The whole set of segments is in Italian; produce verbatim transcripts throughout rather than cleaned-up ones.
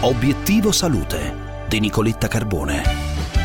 Obiettivo Salute di Nicoletta Carbone.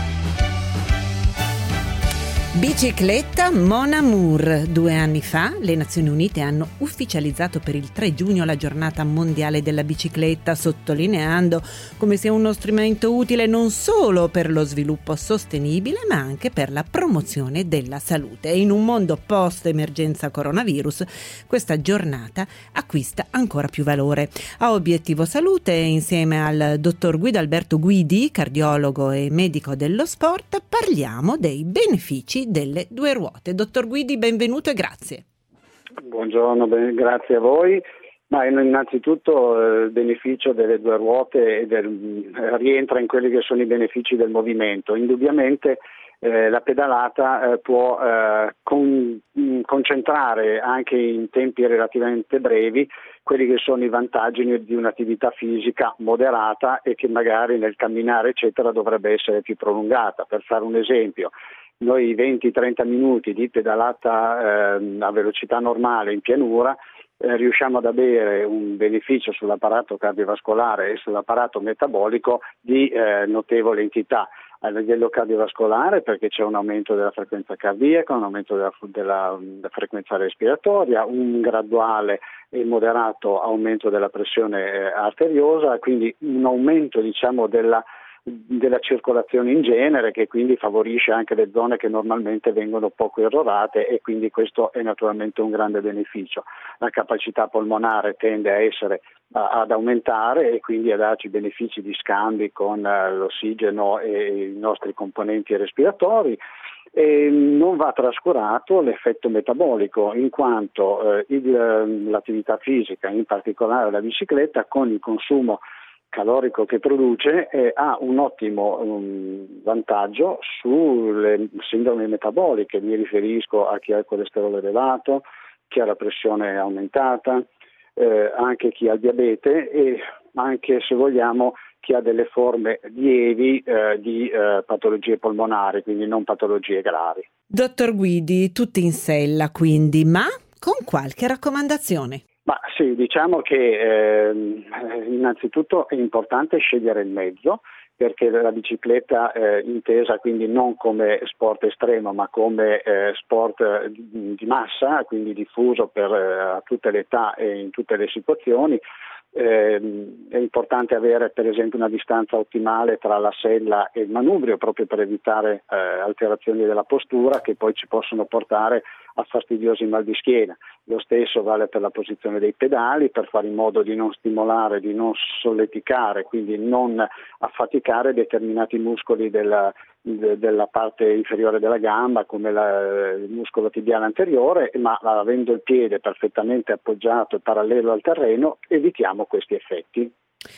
Bicicletta Mon Amour. Due anni fa le Nazioni Unite hanno ufficializzato per il tre giugno la giornata mondiale della bicicletta, sottolineando come sia uno strumento utile non solo per lo sviluppo sostenibile ma anche per la promozione della salute. E in un mondo post-emergenza coronavirus questa giornata acquista ancora più valore. A Obiettivo Salute, insieme al dottor Guido Alberto Guidi, cardiologo e medico dello sport, parliamo dei benefici delle due ruote. Dottor Guidi, benvenuto e grazie. Buongiorno, ben, grazie a voi. Ma innanzitutto eh, il beneficio delle due ruote e del, eh, rientra in quelli che sono i benefici del movimento. Indubbiamente eh, la pedalata eh, può eh, con, mh, concentrare anche in tempi relativamente brevi quelli che sono i vantaggi di un'attività fisica moderata e che magari nel camminare eccetera dovrebbe essere più prolungata. Per fare un esempio, noi venti trenta minuti di pedalata eh, a velocità normale in pianura eh, riusciamo ad avere un beneficio sull'apparato cardiovascolare e sull'apparato metabolico di eh, notevole entità. A livello cardiovascolare perché c'è un aumento della frequenza cardiaca, un aumento della, della, della frequenza respiratoria, un graduale e moderato aumento della pressione eh, arteriosa, quindi un aumento diciamo della della circolazione in genere, che quindi favorisce anche le zone che normalmente vengono poco irrorate, e quindi questo è naturalmente un grande beneficio. La capacità polmonare tende a essere a, ad aumentare e quindi a darci benefici di scambi con uh, l'ossigeno e i nostri componenti respiratori. E non va trascurato l'effetto metabolico, in quanto eh, il, l'attività fisica, in particolare la bicicletta, con il consumo calorico che produce eh, ha un ottimo um, vantaggio sulle sindromi metaboliche. Mi riferisco a chi ha il colesterolo elevato, chi ha la pressione aumentata, eh, anche chi ha il diabete e anche, se vogliamo, chi ha delle forme lievi eh, di eh, patologie polmonari, quindi non patologie gravi. Dottor Guidi, tutti in sella quindi, ma con qualche raccomandazione. Ma sì, diciamo che eh, innanzitutto è importante scegliere il mezzo, perché la bicicletta eh, intesa quindi non come sport estremo ma come eh, sport di, di massa, quindi diffuso per eh, a tutte le età e in tutte le situazioni. Eh, è importante avere per esempio una distanza ottimale tra la sella e il manubrio, proprio per evitare eh, alterazioni della postura che poi ci possono portare a fastidiosi mal di schiena. Lo stesso vale per la posizione dei pedali, per fare in modo di non stimolare, di non solleticare, quindi non affaticare determinati muscoli della, de, della parte inferiore della gamba, come la, il muscolo tibiale anteriore, ma avendo il piede perfettamente appoggiato e parallelo al terreno evitiamo questi effetti.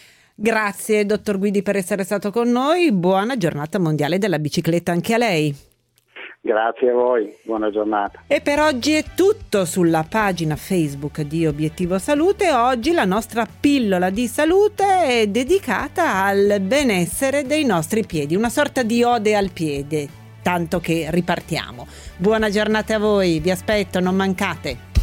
Grazie dottor Guidi per essere stato con noi, buona giornata mondiale della bicicletta anche a lei. Grazie a voi, buona giornata. E per oggi è tutto sulla pagina Facebook di Obiettivo Salute. Oggi la nostra pillola di salute è dedicata al benessere dei nostri piedi, una sorta di ode al piede, tanto che ripartiamo. Buona giornata a voi, vi aspetto, non mancate.